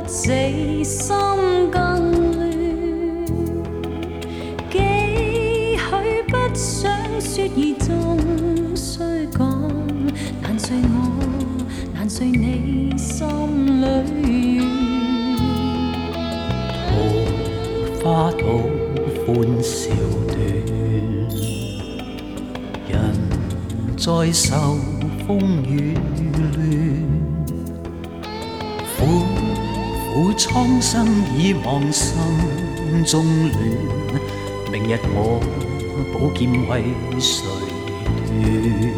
死心更亂，幾許不想説而終須講，難睡我，難睡你心裏桃花島歡笑斷，人在受風雨亂。苦苦蒼生已忘心中亂，明日我寶劍為誰斷？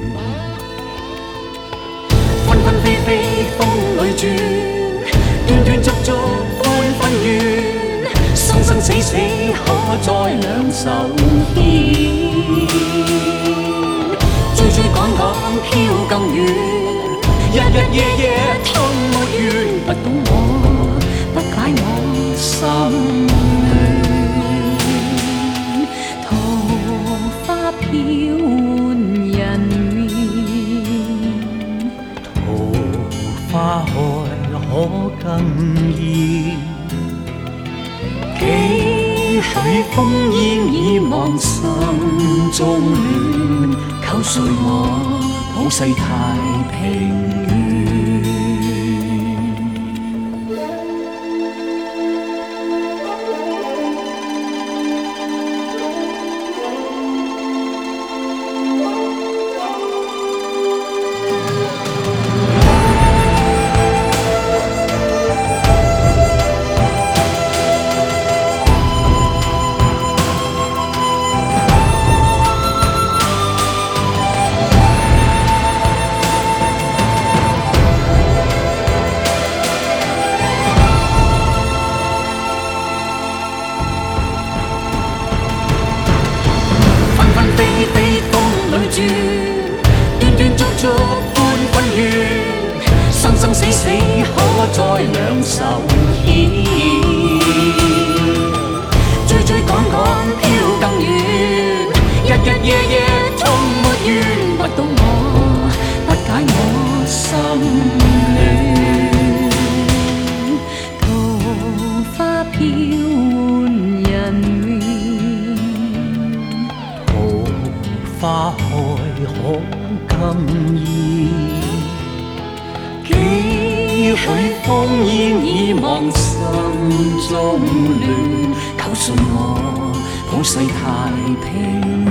分分飛飛風裏轉，斷斷續續歡分怨，生生死死可在兩手牽。追追趕趕飄更遠，日日夜夜痛沒完，不懂我，不解我心亂。桃花飄換人面，桃花開可更豔。幾許烽煙已忘心中亂，求誰我普世太平願。斷斷續續歡分怨，生生死死可在兩手牽。追追趕趕飄更遠，日日夜夜痛沒完，不懂我，不解我心亂。桃花飄換人面，花開可更豔，幾許烽煙已忘心中亂，求信我普世太平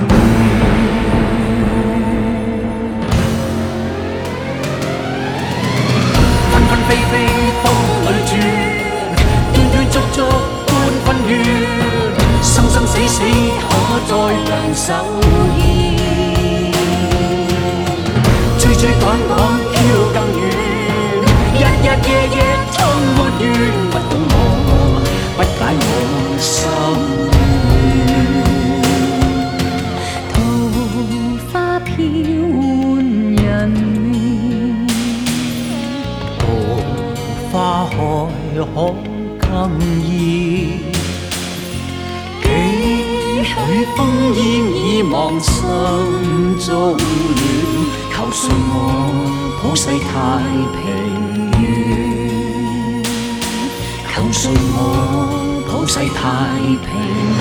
分分飛飛風裏轉，斷斷續續歡分怨，生生死死可在兩手牽。追追趕趕飄更遠，日日夜夜痛沒完，不懂我，不解我心亂。桃花飄換人面，桃花開可更豔。幾許烽煙已忘心中亂，求信我普世太平願，求信我普世太平。